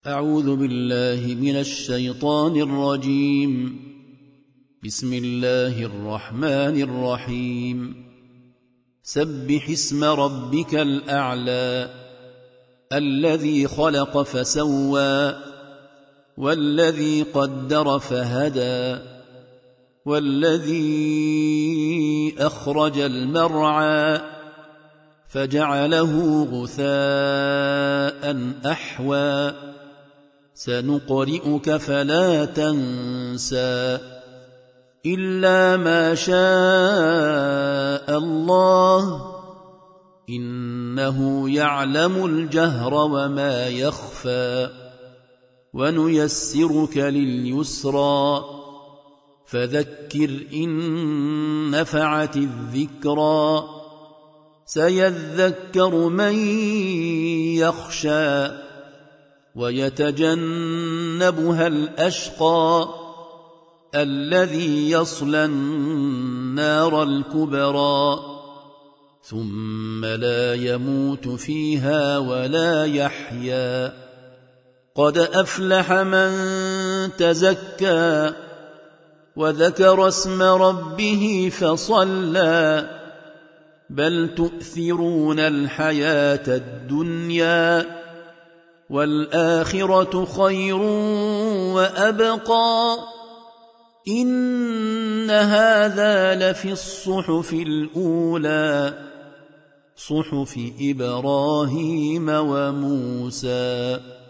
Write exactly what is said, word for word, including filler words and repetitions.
أعوذ بالله من الشيطان الرجيم. بسم الله الرحمن الرحيم. سبح اسم ربك الأعلى الذي خلق فسوى والذي قدر فهدى والذي أخرج المرعى فجعله غثاء أحوى سنقرئك فلا تنسى إلا ما شاء الله إنه يعلم الجهر وما يخفى ونيسرك لليسرى فذكر إن نفعت الذكرى سيذكر من يخشى ويتجنبها الأشقى الذي يصلى النار الكبرى ثم لا يموت فيها ولا يحيا قد أفلح من تزكى وذكر اسم ربه فصلى بل تؤثرون الحياة الدنيا والآخرة خير وأبقى إن هذا لفي الصحف الأولى صحف إبراهيم وموسى.